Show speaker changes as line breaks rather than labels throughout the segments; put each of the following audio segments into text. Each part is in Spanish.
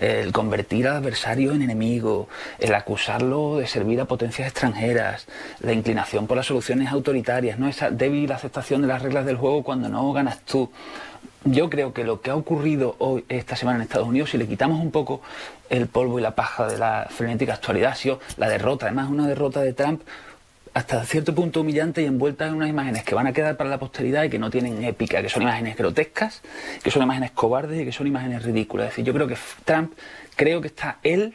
el convertir al adversario en enemigo, el acusarlo de servir a potencias extranjeras, la inclinación por las soluciones autoritarias, ¿no? Esa débil aceptación de las reglas del juego cuando no ganas tú. Yo creo que lo que ha ocurrido hoy, esta semana en Estados Unidos, si le quitamos un poco el polvo y la paja de la frenética actualidad, ha sido la derrota, además una derrota de Trump hasta cierto punto humillante y envuelta en unas imágenes que van a quedar para la posteridad y que no tienen épica, que son imágenes grotescas, que son imágenes cobardes y que son imágenes ridículas. Es decir, yo creo que Trump, está él,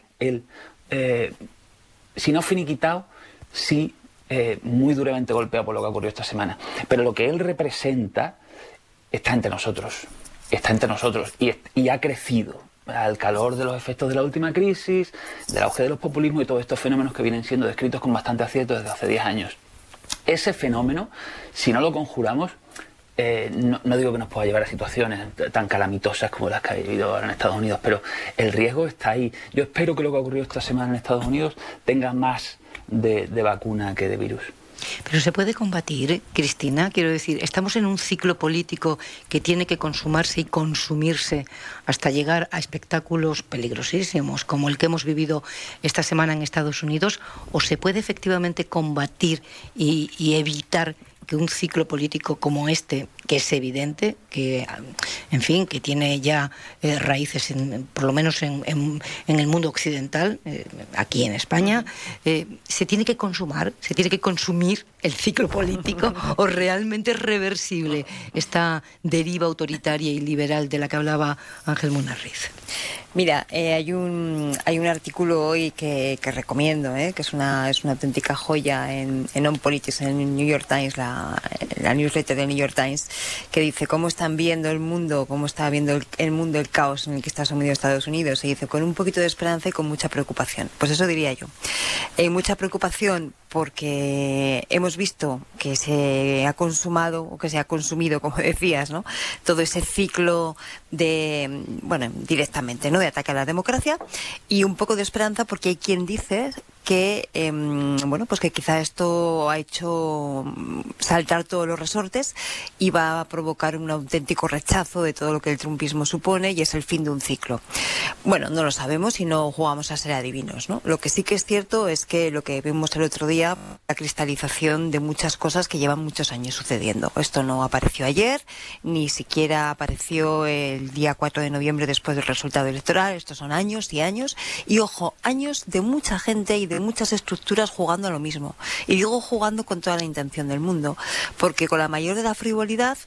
si no finiquitado, sí muy duramente golpeado por lo que ha ocurrido esta semana. Pero lo que él representa está entre nosotros y ha crecido al calor de los efectos de la última crisis, del auge de los populismos y todos estos fenómenos que vienen siendo descritos con bastante acierto desde hace 10 años. Ese fenómeno, si no lo conjuramos, no digo que nos pueda llevar a situaciones tan calamitosas como las que ha vivido ahora en Estados Unidos, pero el riesgo está ahí. Yo espero que lo que ha ocurrido esta semana en Estados Unidos tenga más de vacuna que de virus.
Pero se puede combatir, Cristina, quiero decir, estamos en un ciclo político que tiene que consumarse y consumirse hasta llegar a espectáculos peligrosísimos como el que hemos vivido esta semana en Estados Unidos, o se puede efectivamente combatir y evitar que un ciclo político como este, que es evidente, que, en fin, que tiene ya raíces, por lo menos en el mundo occidental, aquí en España, se tiene que consumar, se tiene que consumir el ciclo político, o realmente es reversible esta deriva autoritaria y liberal de la que hablaba Ángel Munarriz.
Mira, hay un artículo hoy que recomiendo, que es una auténtica joya en On Politics, en el New York Times, la newsletter del New York Times, que dice cómo están viendo el mundo, cómo está viendo el mundo el caos en el que está sumido Estados Unidos. Se dice con un poquito de esperanza y con mucha preocupación. Pues eso diría yo. Mucha preocupación porque hemos visto que se ha consumado, o que se ha consumido, como decías, ¿no?, todo ese ciclo de, directamente, ¿no?, de ataque a la democracia, y un poco de esperanza porque hay quien dice que, pues que quizá esto ha hecho saltar todos los resortes y va a provocar un auténtico rechazo de todo lo que el trumpismo supone, y es el fin de un ciclo. Bueno, no lo sabemos y no jugamos a ser adivinos, ¿no? Lo que sí que es cierto es que lo que vimos el otro día, la cristalización de muchas cosas que llevan muchos años sucediendo. Esto no apareció ayer, ni siquiera apareció el día 4 de noviembre después del resultado electoral. Estos son años y años, y ojo, años de mucha gente y de muchas estructuras jugando a lo mismo. Y digo jugando con toda la intención del mundo, porque con la mayor de la frivolidad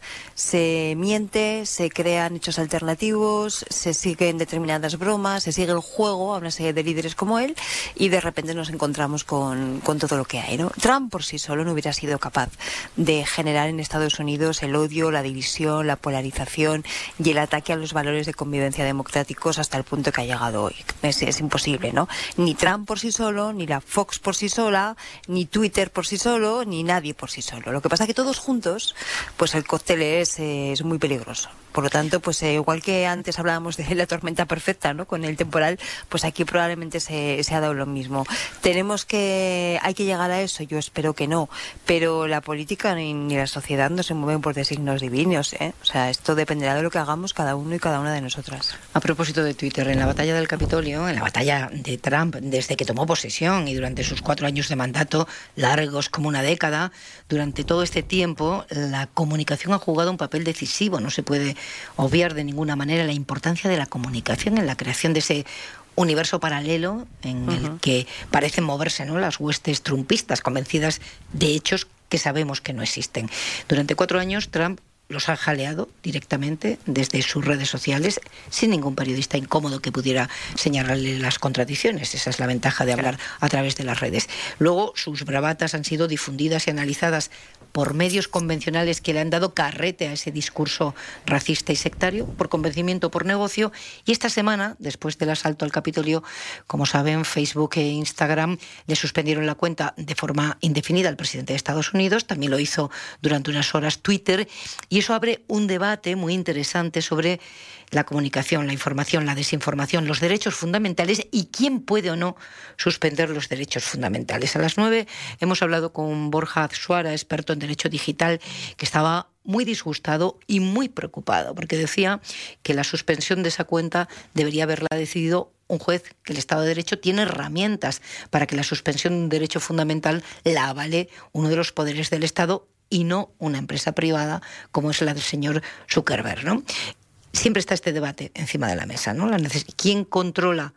se miente, se crean hechos alternativos, se siguen determinadas bromas, se sigue el juego a una serie de líderes como él, y de repente nos encontramos con todo lo que hay, ¿no? Trump por sí solo no hubiera sido capaz de generar en Estados Unidos el odio, la división, la polarización y el ataque a los valores de convivencia democráticos hasta el punto que ha llegado hoy. Es imposible, ¿no? Ni Trump por sí solo, ni la Fox por sí sola, ni Twitter por sí solo, ni nadie por sí solo. Lo que pasa es que todos juntos, pues el cóctel es muy peligroso. Por lo tanto, pues igual que antes hablábamos de la tormenta perfecta, ¿no?, con el temporal, pues aquí probablemente se ha dado lo mismo. Hay que llegar a eso, yo espero que no, pero la política ni la sociedad no se mueven por designios divinos, ¿eh? O sea, esto dependerá de lo que hagamos cada uno y cada una de nosotras.
A propósito de Twitter, en la batalla del Capitolio, en la batalla de Trump, desde que tomó posesión y durante sus 4 años de mandato, largos como una década, durante todo este tiempo, la comunicación ha jugado un papel decisivo. No se puede obviar de ninguna manera la importancia de la comunicación en la creación de ese universo paralelo en el que parecen moverse, ¿no?, las huestes trumpistas, convencidas de hechos que sabemos que no existen. Durante 4 años, Trump los ha jaleado directamente desde sus redes sociales, sin ningún periodista incómodo que pudiera señalarle las contradicciones. Esa es la ventaja de hablar a través de las redes. Luego, sus bravatas han sido difundidas y analizadas por medios convencionales que le han dado carrete a ese discurso racista y sectario, por convencimiento, por negocio. Y esta semana, después del asalto al Capitolio, como saben, Facebook e Instagram le suspendieron la cuenta de forma indefinida al presidente de Estados Unidos. También lo hizo durante unas horas Twitter, y eso abre un debate muy interesante sobre la comunicación, la información, la desinformación, los derechos fundamentales y quién puede o no suspender los derechos fundamentales. A las 9 hemos hablado con Borja Suara, experto en Derecho Digital, que estaba muy disgustado y muy preocupado, porque decía que la suspensión de esa cuenta debería haberla decidido un juez, que el Estado de Derecho tiene herramientas para que la suspensión de un derecho fundamental la avale uno de los poderes del Estado y no una empresa privada como es la del señor Zuckerberg, ¿no? Siempre está este debate encima de la mesa, ¿no? ¿Quién controla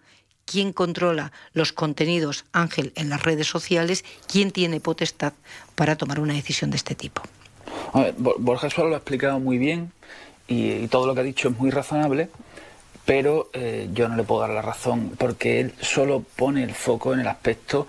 los contenidos, Ángel, en las redes sociales? ¿Quién tiene potestad para tomar una decisión de este tipo?
A ver, Borja Suárez lo ha explicado muy bien y todo lo que ha dicho es muy razonable, pero yo no le puedo dar la razón porque él solo pone el foco en el aspecto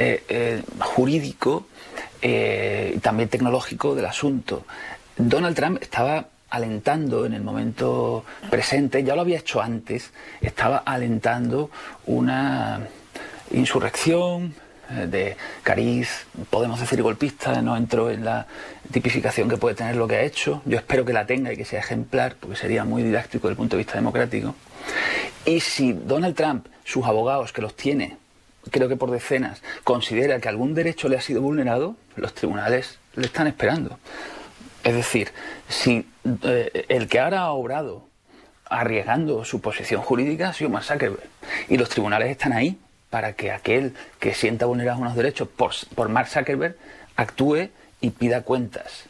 jurídico y también tecnológico del asunto. Donald Trump estaba alentando en el momento presente, ya lo había hecho antes, estaba alentando una insurrección de cariz, podemos decir golpista, no entro en la tipificación que puede tener lo que ha hecho, yo espero que la tenga y que sea ejemplar, porque sería muy didáctico desde el punto de vista democrático. Y si Donald Trump, sus abogados, que los tiene, creo que por decenas, considera que algún derecho le ha sido vulnerado, los tribunales le están esperando. Es decir, si el que ahora ha obrado arriesgando su posición jurídica ha sido Mark Zuckerberg, y los tribunales están ahí para que aquel que sienta vulnerados unos derechos por Mark Zuckerberg actúe y pida cuentas.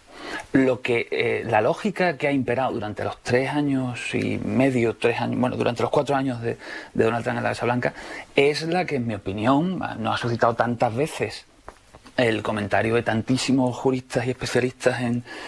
La lógica que ha imperado durante los 3 años y medio, durante los 4 años de Donald Trump en la Casa Blanca, es la que, en mi opinión, nos ha suscitado tantas veces el comentario de tantísimos juristas y especialistas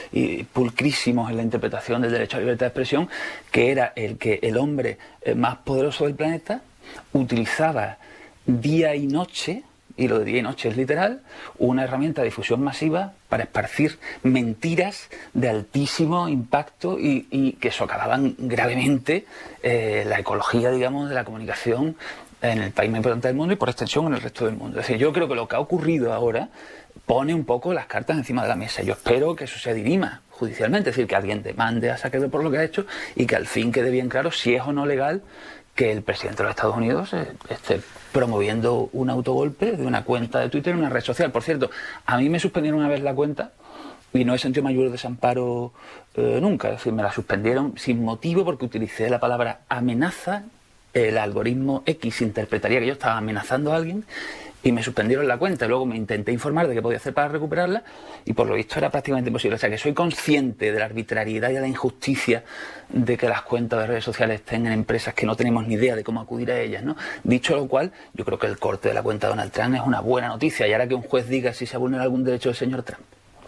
y pulcrísimos en la interpretación del derecho a la libertad de expresión, que era el que el hombre más poderoso del planeta utilizaba día y noche, y lo de día y noche es literal, una herramienta de difusión masiva para esparcir mentiras de altísimo impacto y que socavaban gravemente la ecología, digamos, de la comunicación en el país más importante del mundo y por extensión en el resto del mundo. Es decir, yo creo que lo que ha ocurrido ahora pone un poco las cartas encima de la mesa. Yo espero que eso se dirima judicialmente, es decir, que alguien demande a Zuckerberg por lo que ha hecho y que al fin quede bien claro si es o no legal que el presidente de los Estados Unidos esté promoviendo un autogolpe de una cuenta de Twitter en una red social. Por cierto, a mí me suspendieron una vez la cuenta y no he sentido mayor desamparo nunca. Es decir, me la suspendieron sin motivo porque utilicé la palabra amenaza. El algoritmo X interpretaría que yo estaba amenazando a alguien y me suspendieron la cuenta. Luego me intenté informar de qué podía hacer para recuperarla y por lo visto era prácticamente imposible. O sea que soy consciente de la arbitrariedad y de la injusticia de que las cuentas de redes sociales estén en empresas que no tenemos ni idea de cómo acudir a ellas, ¿no? Dicho lo cual, yo creo que el corte de la cuenta de Donald Trump es una buena noticia y ahora que un juez diga si se ha vulnerado algún derecho del señor Trump.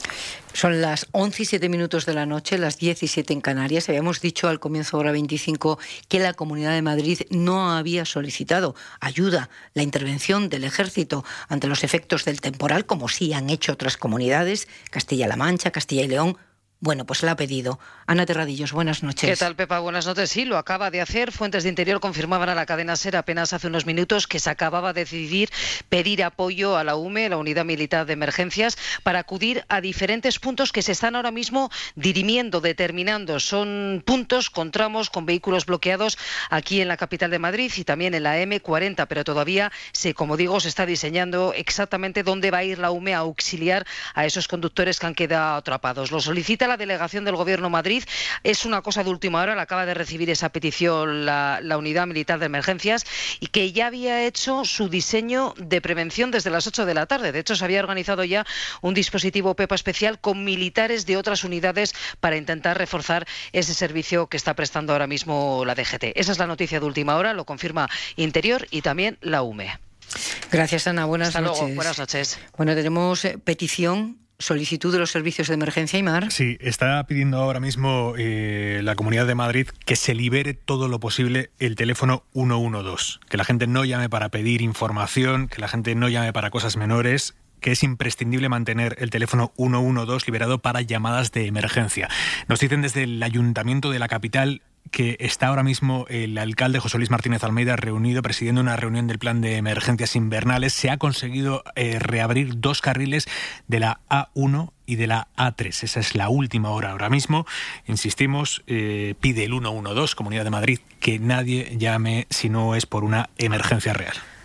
Son las 11:07 de la noche, las 17 en Canarias. Habíamos dicho al comienzo de hora 25 que la Comunidad de Madrid no había solicitado ayuda, la intervención del Ejército ante los efectos del temporal, como sí han hecho otras comunidades, Castilla-La Mancha, Castilla y León. Bueno, pues la ha pedido. Ana Terradillos, buenas noches.
¿Qué tal, Pepa? Buenas noches. Sí, lo acaba de hacer. Fuentes de Interior confirmaban a la cadena SER apenas hace unos minutos que se acababa de decidir pedir apoyo a la UME, la Unidad Militar de Emergencias, para acudir a diferentes puntos que se están ahora mismo dirimiendo, determinando. Son puntos con tramos, con vehículos bloqueados aquí en la capital de Madrid y también en la M40, pero todavía, como digo, se está diseñando exactamente dónde va a ir la UME a auxiliar a esos conductores que han quedado atrapados. Lo solicita la delegación del Gobierno Madrid. Es una cosa de última hora, la acaba de recibir esa petición la Unidad Militar de Emergencias y que ya había hecho su diseño de prevención desde las 8 de la tarde. De hecho, se había organizado ya un dispositivo PEPA especial con militares de otras unidades para intentar reforzar ese servicio que está prestando ahora mismo la DGT. Esa es la noticia de última hora, lo confirma Interior y también la UME.
Gracias, Ana. Buenas noches.
Hasta luego. Buenas noches.
Bueno, tenemos petición. Solicitud de los servicios de emergencia, Aimar.
Sí, está pidiendo ahora mismo la Comunidad de Madrid que se libere todo lo posible el teléfono 112, que la gente no llame para pedir información, que la gente no llame para cosas menores, que es imprescindible mantener el teléfono 112 liberado para llamadas de emergencia. Nos dicen desde el Ayuntamiento de la capital que está ahora mismo el alcalde José Luis Martínez Almeida reunido, presidiendo una reunión del plan de emergencias invernales. Se ha conseguido reabrir 2 carriles de la A1 y de la A3. Esa es la última hora ahora mismo. Insistimos, pide el 112, Comunidad de Madrid, que nadie llame si no es por una emergencia real.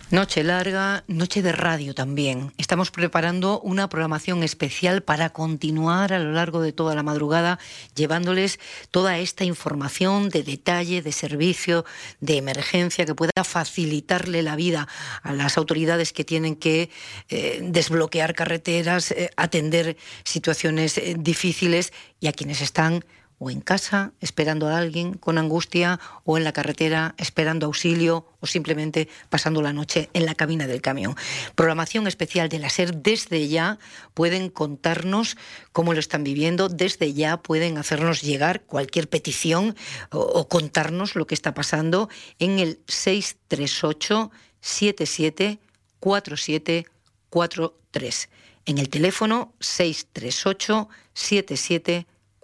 Noche larga, noche de radio también. Estamos preparando una programación especial para continuar a lo largo de toda la madrugada llevándoles toda esta información de detalle, de servicio, de emergencia que pueda facilitarle la vida a las autoridades que tienen que desbloquear carreteras, atender situaciones difíciles y a quienes están o en casa esperando a alguien con angustia, o en la carretera esperando auxilio, o simplemente pasando la noche en la cabina del camión. Programación especial de la SER. Desde ya pueden contarnos cómo lo están viviendo, desde ya pueden hacernos llegar cualquier petición o contarnos lo que está pasando en el 638 77 47 43. En el teléfono 638 77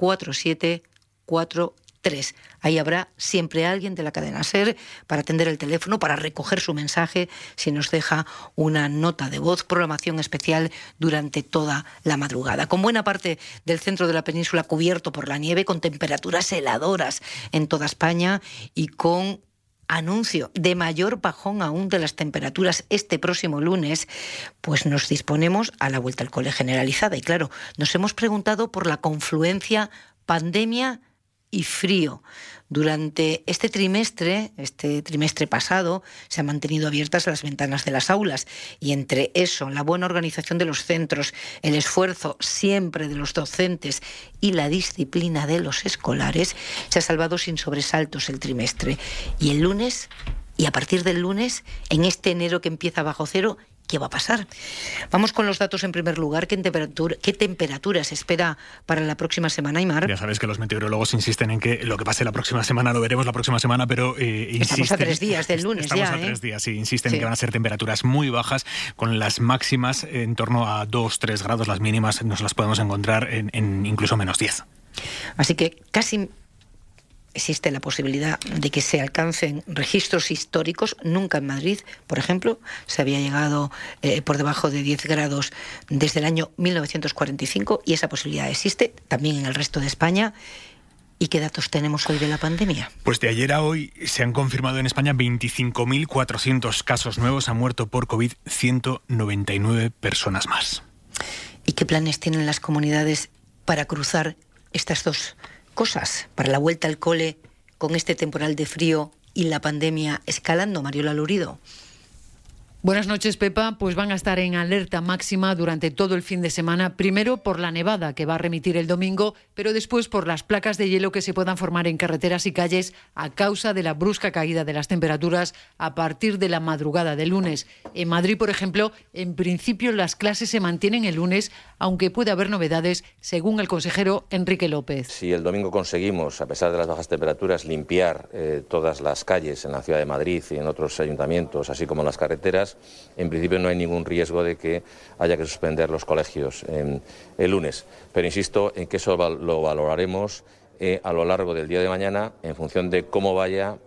4743. Ahí habrá siempre alguien de la cadena SER para atender el teléfono, para recoger su mensaje si nos deja una nota de voz. Programación especial durante toda la madrugada, con buena parte del centro de la península cubierto por la nieve, con temperaturas heladoras en toda España y con anuncio de mayor bajón aún de las temperaturas este próximo lunes. Pues nos disponemos a la vuelta al cole generalizada. Y claro, nos hemos preguntado por la confluencia pandemia y frío. Durante este trimestre pasado, se han mantenido abiertas las ventanas de las aulas, y entre eso, la buena organización de los centros, el esfuerzo siempre de los docentes y la disciplina de los escolares, se ha salvado sin sobresaltos el trimestre. Y el lunes, y a partir del lunes, en este enero que empieza bajo cero, ¿qué va a pasar? Vamos con los datos en primer lugar. ¿Qué temperatura se espera para la próxima semana, Aimar?
Ya sabes que los meteorólogos insisten en que lo que pase la próxima semana lo veremos la próxima semana, pero
estamos a 3 días del lunes.
Estamos a 3 días, sí. Insisten en que van a ser temperaturas muy bajas, con las máximas en torno a 2-3 grados. Las mínimas nos las podemos encontrar en incluso menos 10.
Así que casi existe la posibilidad de que se alcancen registros históricos. Nunca en Madrid, por ejemplo, se había llegado por debajo de 10 grados desde el año 1945, y esa posibilidad existe también en el resto de España. ¿Y qué datos tenemos hoy de la pandemia?
Pues de ayer a hoy se han confirmado en España 25.400 casos nuevos. Han muerto por COVID 199 personas más.
¿Y qué planes tienen las comunidades para cruzar estas dos cosas, para la vuelta al cole con este temporal de frío y la pandemia escalando? Mariola Lurido.
Buenas noches, Pepa. Pues van a estar en alerta máxima durante todo el fin de semana, primero por la nevada que va a remitir el domingo, pero después por las placas de hielo que se puedan formar en carreteras y calles a causa de la brusca caída de las temperaturas a partir de la madrugada del lunes. En Madrid, por ejemplo, en principio las clases se mantienen el lunes, aunque puede haber novedades, según el consejero Enrique López.
Si el domingo conseguimos, a pesar de las bajas temperaturas, limpiar todas las calles en la ciudad de Madrid y en otros ayuntamientos, así como las carreteras, en principio no hay ningún riesgo de que haya que suspender los colegios el lunes. Pero insisto en que eso lo valoraremos a lo largo del día de mañana en función de cómo vaya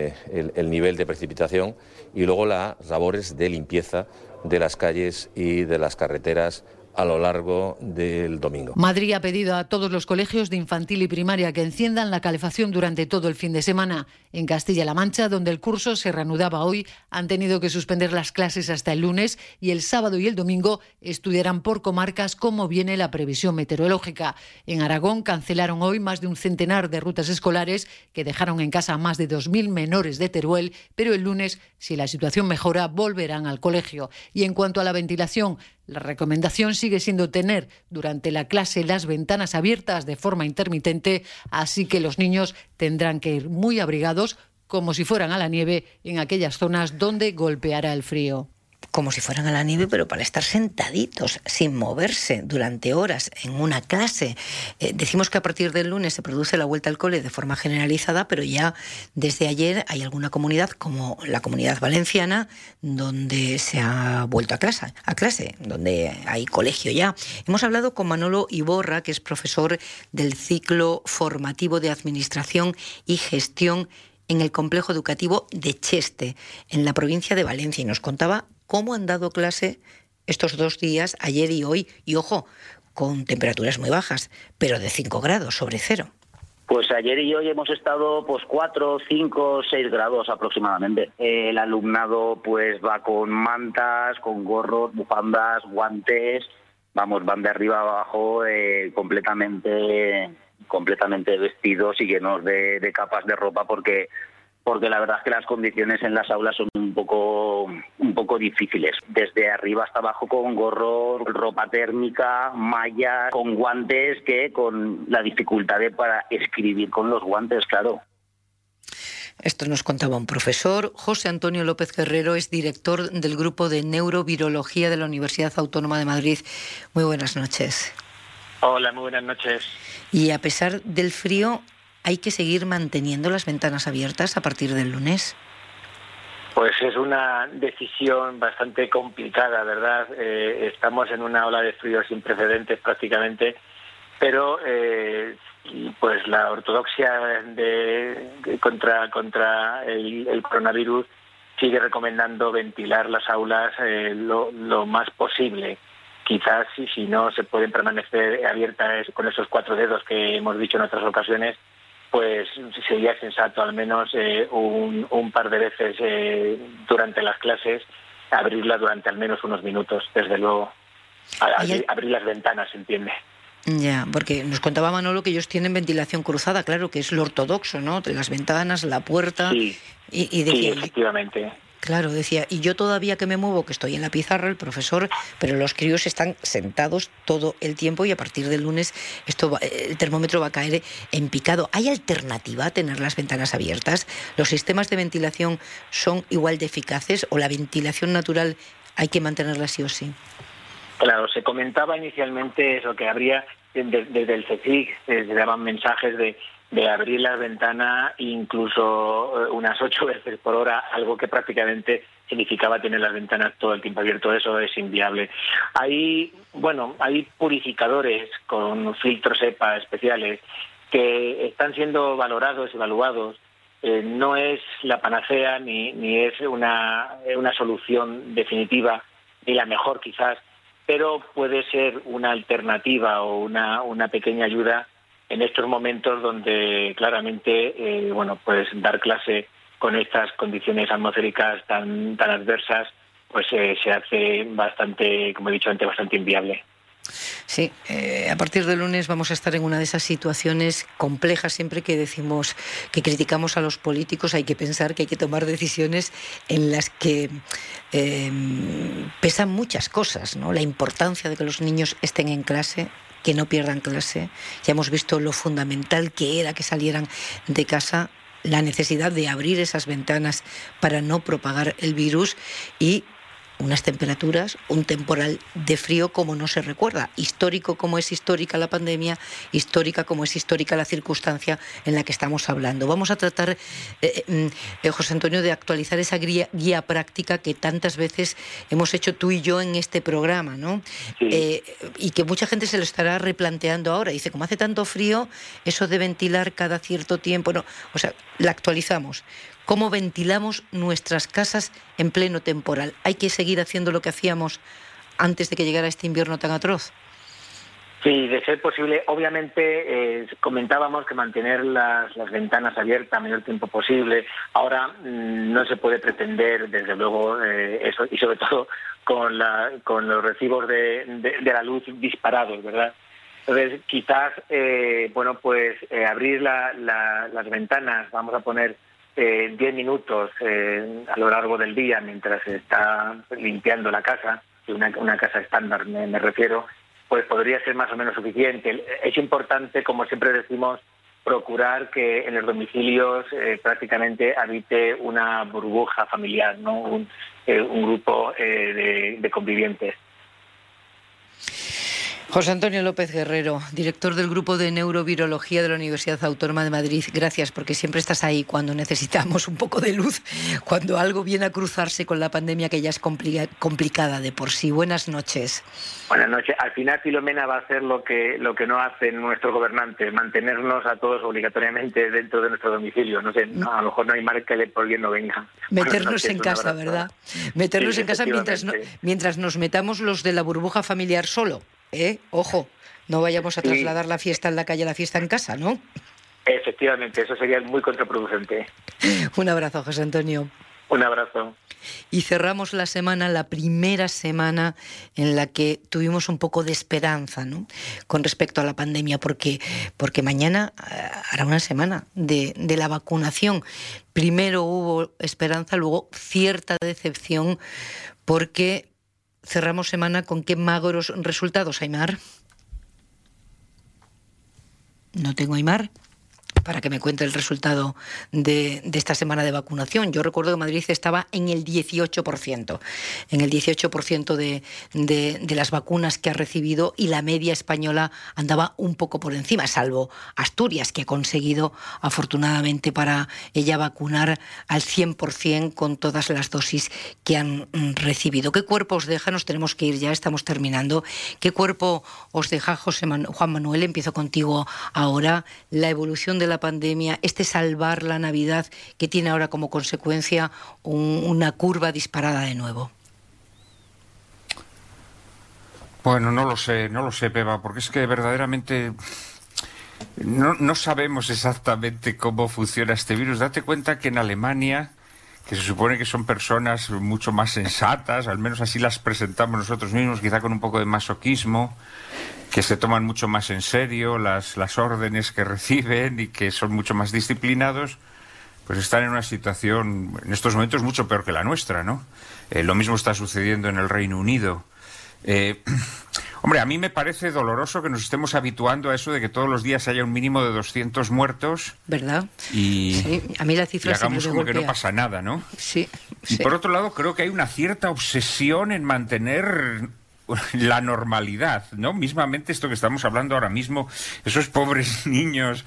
el nivel de precipitación y luego las labores de limpieza de las calles y de las carreteras a lo largo del domingo.
Madrid ha pedido a todos los colegios de infantil y primaria que enciendan la calefacción durante todo el fin de semana. En Castilla-La Mancha, donde el curso se reanudaba hoy, han tenido que suspender las clases hasta el lunes, y el sábado y el domingo estudiarán por comarcas como viene la previsión meteorológica. En Aragón cancelaron hoy más de un centenar de rutas escolares que dejaron en casa a más de 2.000 menores de Teruel, pero el lunes, si la situación mejora, volverán al colegio. Y en cuanto a la ventilación, la recomendación sigue siendo tener durante la clase las ventanas abiertas de forma intermitente, así que los niños tendrán que ir muy abrigados, como si fueran a la nieve, en aquellas zonas donde golpeará el frío.
Como si fueran a la nieve, pero para estar sentaditos, sin moverse durante horas en una clase. Decimos que a partir del lunes se produce la vuelta al cole de forma generalizada, pero ya desde ayer hay alguna comunidad, como la Comunidad Valenciana, donde se ha vuelto a clase, donde hay colegio ya. Hemos hablado con Manolo Iborra, que es profesor del ciclo formativo de Administración y Gestión en el complejo educativo de Cheste, en la provincia de Valencia, y nos contaba cómo han dado clase estos 2 días, ayer y hoy, y ojo, con temperaturas muy bajas, pero de 5 grados sobre cero.
Pues ayer y hoy hemos estado pues 4, 5, 6 grados aproximadamente. El alumnado pues va con mantas, con gorros, bufandas, guantes, vamos, van de arriba a abajo completamente vestidos y llenos de capas de ropa porque la verdad es que las condiciones en las aulas son un poco difíciles. Desde arriba hasta abajo con gorro, ropa térmica, mallas, con guantes, con la dificultad para escribir con los guantes, claro.
Esto nos contaba un profesor. José Antonio López Guerrero es director del Grupo de Neurovirología de la Universidad Autónoma de Madrid. Muy buenas noches.
Hola, muy buenas noches.
Y a pesar del frío, ¿hay que seguir manteniendo las ventanas abiertas a partir del lunes?
Pues es una decisión bastante complicada, ¿verdad? Estamos en una ola de frío sin precedentes prácticamente, pero pues la ortodoxia contra el coronavirus sigue recomendando ventilar las aulas lo más posible. Quizás si no se pueden permanecer abiertas con esos 4 dedos que hemos dicho en otras ocasiones, pues sería sensato al menos un par de veces durante las clases abrirlas durante al menos unos minutos, desde luego. Abrir las ventanas, ¿se entiende?
Ya, porque nos contaba Manolo que ellos tienen ventilación cruzada, claro, que es lo ortodoxo, ¿no? De las ventanas, la puerta.
Sí,
sí,
efectivamente.
Claro, decía, y yo todavía que me muevo, que estoy en la pizarra, el profesor, pero los críos están sentados todo el tiempo y a partir del lunes el termómetro va a caer en picado. ¿Hay alternativa a tener las ventanas abiertas? ¿Los sistemas de ventilación son igual de eficaces o la ventilación natural hay que mantenerla sí o sí?
Claro, se comentaba inicialmente eso, que habría, desde el CSIC, se daban mensajes de abrir la ventana incluso unas 8 veces por hora, algo que prácticamente significaba tener las ventanas todo el tiempo abierto. Eso es inviable. Hay purificadores con filtros EPA especiales que están siendo valorados, evaluados. No es la panacea ni es una solución definitiva, ni la mejor quizás, pero puede ser una alternativa o una pequeña ayuda en estos momentos donde claramente pues dar clase con estas condiciones atmosféricas tan adversas pues se hace bastante, como he dicho antes, bastante inviable.
Sí, a partir del lunes vamos a estar en una de esas situaciones complejas. Siempre que decimos que criticamos a los políticos hay que pensar que hay que tomar decisiones en las que pesan muchas cosas, ¿no? La importancia de que los niños estén en clase, que no pierdan clase. Ya hemos visto lo fundamental que era que salieran de casa, la necesidad de abrir esas ventanas para no propagar el virus y unas temperaturas, un temporal de frío como no se recuerda, histórico como es histórica la pandemia, histórica como es histórica la circunstancia en la que estamos hablando. Vamos a tratar, José Antonio, de actualizar esa guía práctica que tantas veces hemos hecho tú y yo en este programa, ¿no? Sí. Y que mucha gente se lo estará replanteando ahora. Dice, como hace tanto frío, eso de ventilar cada cierto tiempo, no. O sea, la actualizamos. ¿Cómo ventilamos nuestras casas en pleno temporal? ¿Hay que seguir haciendo lo que hacíamos antes de que llegara este invierno tan atroz?
Sí, de ser posible. Obviamente comentábamos que mantener las ventanas abiertas el menor tiempo posible. Ahora no se puede pretender, desde luego, eso, y sobre todo con los recibos de la luz disparados, ¿verdad? Entonces, quizás, abrir las ventanas, vamos a poner 10 minutos a lo largo del día mientras se está limpiando la casa, una casa estándar me refiero, pues podría ser más o menos suficiente. Es importante, como siempre decimos, procurar que en los domicilios prácticamente habite una burbuja familiar, ¿no? Un grupo de convivientes.
José Antonio López Guerrero, director del Grupo de Neurovirología de la Universidad Autónoma de Madrid. Gracias, porque siempre estás ahí cuando necesitamos un poco de luz, cuando algo viene a cruzarse con la pandemia que ya es complicada de por sí. Buenas noches.
Buenas noches. Al final, Filomena va a hacer lo que no hacen nuestros gobernantes, mantenernos a todos obligatoriamente dentro de nuestro domicilio. No sé, a lo mejor no hay mal que por bien no venga.
Meternos en casa, ¿verdad? Meternos en casa mientras nos metamos los de la burbuja familiar solo. Ojo, no vayamos a trasladar la fiesta en la calle a la fiesta en casa, ¿no?
Efectivamente, eso sería muy contraproducente.
Un abrazo, José Antonio.
Un abrazo.
Y cerramos la semana, la primera semana en la que tuvimos un poco de esperanza, ¿no?, con respecto a la pandemia, porque mañana hará una semana de la vacunación. Primero hubo esperanza, luego cierta decepción, porque cerramos semana con qué magros resultados, Aimar. No tengo Aimar para que me cuente el resultado de esta semana de vacunación. Yo recuerdo que Madrid estaba en el 18%, en el 18% de las vacunas que ha recibido, y la media española andaba un poco por encima, salvo Asturias, que ha conseguido, afortunadamente para ella, vacunar al 100% con todas las dosis que han recibido. ¿Qué cuerpo os deja? Nos tenemos que ir ya, estamos terminando. ¿Qué cuerpo os deja, Juan Manuel? Empiezo contigo ahora. La evolución de la pandemia, salvar la Navidad, que tiene ahora como consecuencia una curva disparada de nuevo.
Bueno, no lo sé, Pepa, porque es que verdaderamente no sabemos exactamente cómo funciona este virus. Date cuenta que en Alemania, que se supone que son personas mucho más sensatas, al menos así las presentamos nosotros mismos, quizá con un poco de masoquismo, que se toman mucho más en serio las órdenes que reciben y que son mucho más disciplinados, pues están en una situación en estos momentos mucho peor que la nuestra, ¿no? Lo mismo está sucediendo en el Reino Unido. Hombre, a mí me parece doloroso que nos estemos habituando a eso de que todos los días haya un mínimo de 200 muertos.
¿Verdad?
Y,
sí, a mí la cifra
y hagamos como que no pasa nada, ¿no?
Sí.
Y por otro lado, creo que hay una cierta obsesión en mantener la normalidad, ¿no? Mismamente esto que estamos hablando ahora mismo, esos pobres niños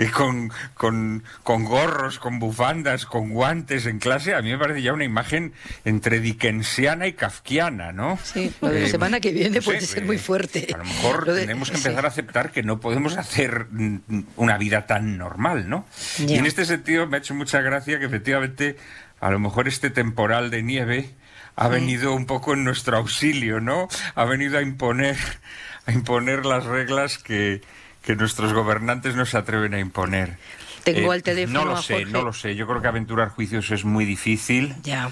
con gorros, con bufandas, con guantes en clase, a mí me parece ya una imagen entre dickensiana y kafkiana, ¿no?
Sí, lo de la semana que viene puede ser muy fuerte.
A lo mejor tenemos que empezar a aceptar que no podemos hacer una vida tan normal, ¿no?
Ya.
Y en este sentido me ha hecho mucha gracia que efectivamente a lo mejor este temporal de nieve ha venido un poco en nuestro auxilio, ¿no? Ha venido a imponer las reglas que nuestros gobernantes no se atreven a imponer.
Tengo al teléfono
no
a Jorge.
No lo sé. Yo creo que aventurar juicios es muy difícil.
Ya.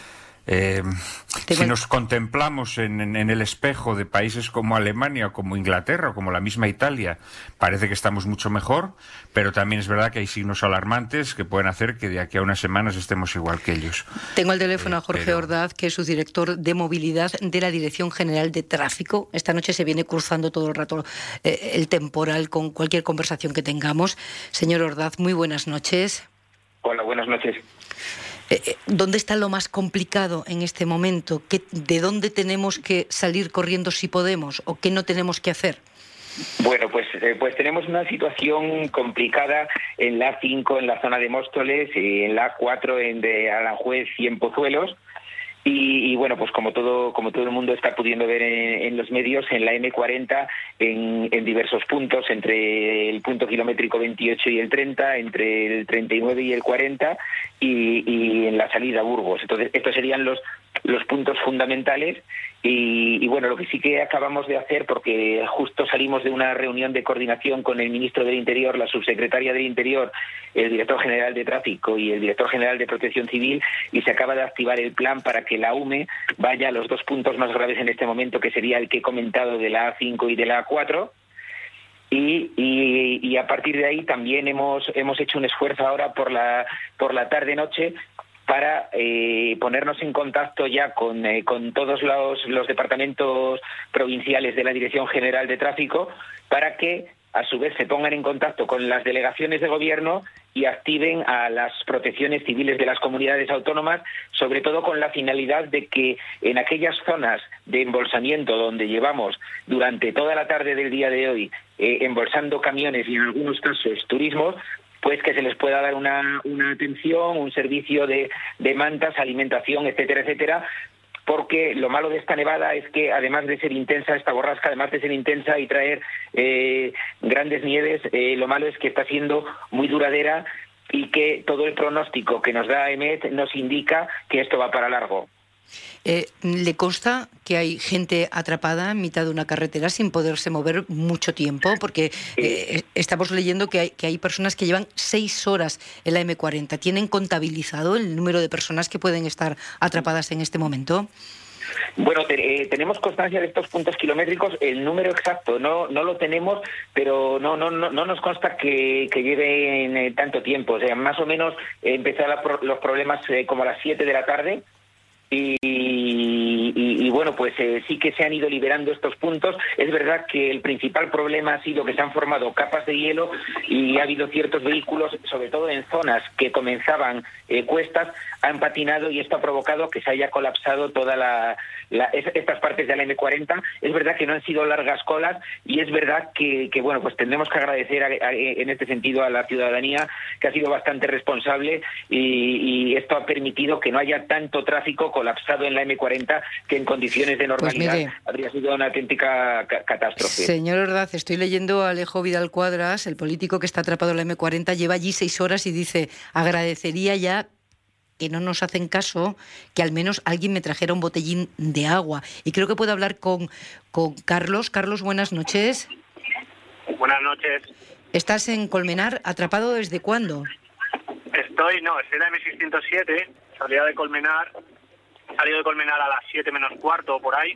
Si nos contemplamos en el espejo de países como Alemania o como Inglaterra o como la misma Italia, parece que estamos mucho mejor, pero también es verdad que hay signos alarmantes que pueden hacer que de aquí a unas semanas estemos igual que ellos.
Tengo al teléfono a Jorge Ordaz, que es su director de movilidad de la Dirección General de Tráfico. Esta noche se viene cruzando todo el rato el temporal con cualquier conversación que tengamos. Señor Ordaz, muy buenas noches.
Hola, buenas noches.
¿Dónde está lo más complicado en este momento? ¿De dónde tenemos que salir corriendo si podemos o qué no tenemos que hacer?
Bueno, pues tenemos una situación complicada en la A5 en la zona de Móstoles y en la A4 de Aranjuez y en Pozuelos. Y bueno, pues como todo el mundo está pudiendo ver en los medios, en la M40 en diversos puntos, entre el punto kilométrico 28 y el 30, entre el 39 y el 40 y en la salida a Burgos. Entonces, estos serían los puntos fundamentales. Y bueno, lo que sí que acabamos de hacer, porque justo salimos de una reunión de coordinación con el ministro del Interior, la subsecretaria del Interior, el director general de Tráfico y el director general de Protección Civil, y se acaba de activar el plan para que la UME vaya a los dos puntos más graves en este momento, que sería el que he comentado de la A5 y de la A4. Y a partir de ahí también hemos hecho un esfuerzo ahora por la tarde-noche para ponernos en contacto ya con todos los departamentos provinciales de la Dirección General de Tráfico, para que a su vez se pongan en contacto con las delegaciones de gobierno y activen a las protecciones civiles de las comunidades autónomas, sobre todo con la finalidad de que en aquellas zonas de embolsamiento donde llevamos durante toda la tarde del día de hoy embolsando camiones y en algunos casos turismo, pues que se les pueda dar una atención, un servicio de mantas, alimentación, etcétera, etcétera, porque lo malo de esta nevada es que, además de ser intensa, esta borrasca, además de ser intensa y traer grandes nieves, lo malo es que está siendo muy duradera y que todo el pronóstico que nos da EMET nos indica que esto va para largo.
¿Le consta que hay gente atrapada en mitad de una carretera sin poderse mover mucho tiempo? Porque estamos leyendo que hay personas que llevan 6 horas en la M40. ¿Tienen contabilizado el número de personas que pueden estar atrapadas en este momento?
Bueno, tenemos constancia de estos puntos kilométricos. El número exacto no lo tenemos, pero no nos consta que lleven tanto tiempo. O sea, más o menos empezaron los problemas como a las 7 de la tarde. Y bueno, pues sí que se han ido liberando estos puntos. Es verdad que el principal problema ha sido que se han formado capas de hielo y ha habido ciertos vehículos, sobre todo en zonas que comenzaban cuestas, han patinado y esto ha provocado que se haya colapsado toda estas partes de la M40. Es verdad que no han sido largas colas y es verdad que bueno, pues tendremos que agradecer en este sentido a la ciudadanía, que ha sido bastante responsable y esto ha permitido que no haya tanto tráfico colapsado en la M40, que en condiciones de normalidad habría sido una auténtica catástrofe.
Señor Ordaz, estoy leyendo a Alejo Vidal Cuadras, el político que está atrapado en la M40, lleva allí 6 horas y dice: agradecería ya que no nos hacen caso, que al menos alguien me trajera un botellín de agua. Y creo que puedo hablar con Carlos. Carlos, buenas noches.
Buenas noches.
¿Estás en Colmenar? ¿Atrapado desde cuándo?
Estoy en la M607, salía de Colmenar, salido de Colmenar a las 7 menos cuarto o por ahí,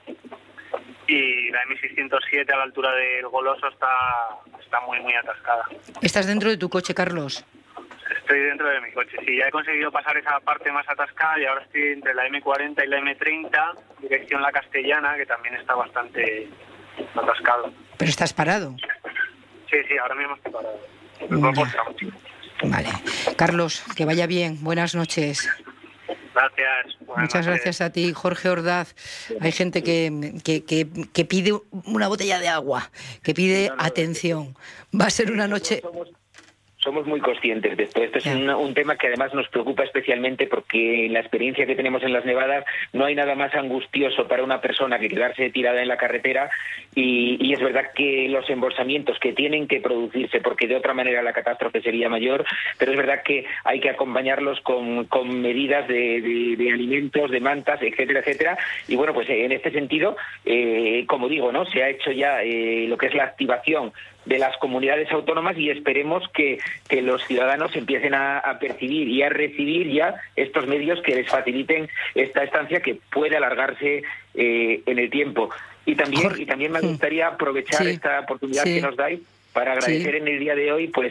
y la M607 a la altura del Goloso está muy, muy atascada.
¿Estás dentro de tu coche, Carlos?
Estoy dentro de mi coche, sí, ya he conseguido pasar esa parte más atascada y ahora estoy entre la M40 y la M30, dirección La Castellana, que también está bastante atascado.
¿Pero estás parado?
Sí, ahora mismo estoy parado.
Vale. Carlos, que vaya bien. Buenas noches.
Gracias.
Muchas gracias a ti, Jorge Ordaz. Hay gente que pide una botella de agua, que pide atención. Va a ser una noche...
Somos muy conscientes de esto. Esto es un tema que además nos preocupa especialmente porque en la experiencia que tenemos en las nevadas no hay nada más angustioso para una persona que quedarse tirada en la carretera y es verdad que los embolsamientos que tienen que producirse, porque de otra manera la catástrofe sería mayor, pero es verdad que hay que acompañarlos con medidas de alimentos, de mantas, etcétera, etcétera. Y bueno, pues en este sentido, como digo, ¿no? Se ha hecho ya lo que es la activación de las comunidades autónomas y esperemos que los ciudadanos empiecen a percibir y a recibir ya estos medios que les faciliten esta estancia que puede alargarse en el tiempo. Y también me gustaría aprovechar esta oportunidad que nos dais para agradecer en el día de hoy pues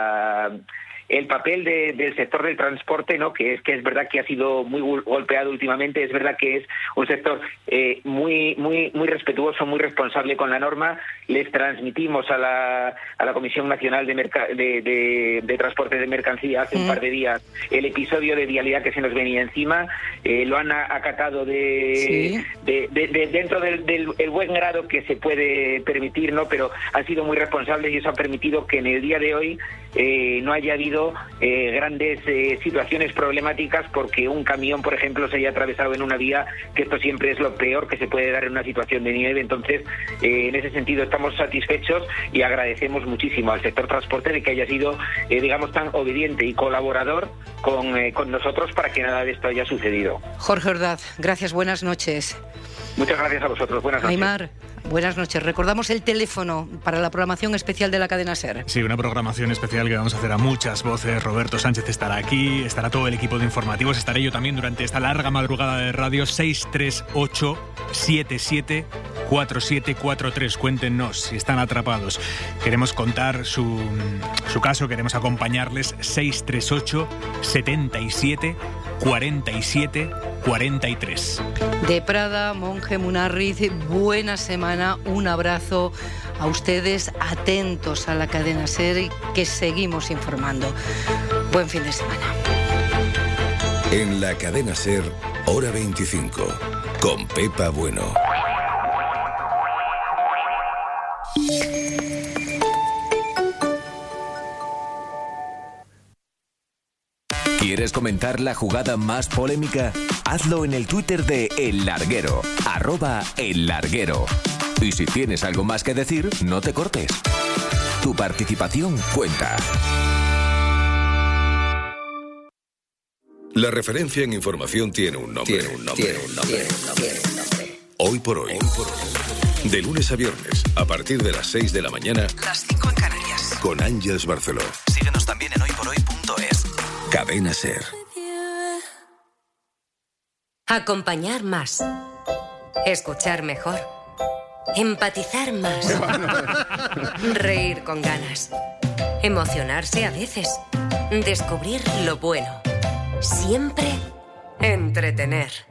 el papel del sector del transporte, ¿no? Que es verdad que ha sido muy golpeado últimamente. Es verdad que es un sector muy respetuoso, muy responsable con la norma. Les transmitimos a la Comisión Nacional de Transporte de Mercancía hace un par de días el episodio de vialidad que se nos venía encima. Lo han acatado dentro del buen grado que se puede permitir, ¿no? Pero han sido muy responsables y eso ha permitido que en el día de hoy no haya habido grandes situaciones problemáticas porque un camión, por ejemplo, se haya atravesado en una vía, que esto siempre es lo peor que se puede dar en una situación de nieve. Entonces, en ese sentido estamos satisfechos y agradecemos muchísimo al sector transporte de que haya sido, digamos, tan obediente y colaborador con nosotros para que nada de esto haya sucedido.
Jorge Ordaz, gracias, buenas noches.
Muchas gracias a vosotros, buenas noches.
Aymar, buenas noches. Recordamos el teléfono para la programación especial de la cadena SER.
Sí, una programación especial que vamos a hacer a muchas voces. Roberto Sánchez estará aquí, estará todo el equipo de informativos, estaré yo también durante esta larga madrugada de radio. 638-774743. Cuéntenos si están atrapados. Queremos contar su caso, queremos acompañarles. 638-774743.
De Prada, Monje, Munarriz, buena semana, un abrazo a ustedes, atentos a la cadena SER, que seguimos informando. Buen fin de semana.
En la cadena SER, hora 25, con Pepa Bueno. ¿Quieres comentar la jugada más polémica? Hazlo en el Twitter de El Larguero, @El Larguero. Y si tienes algo más que decir, no te cortes. Tu participación cuenta.
La referencia en información tiene un nombre. Hoy por hoy. De lunes a viernes, a partir de las 6 de la mañana.
Las 5 en Canarias.
Con Ángeles Barceló.
Síguenos también en hoyporhoy.es.
Cadena SER.
Acompañar más. Escuchar mejor. Empatizar más. Reír con ganas. Emocionarse a veces. Descubrir lo bueno. Siempre entretener.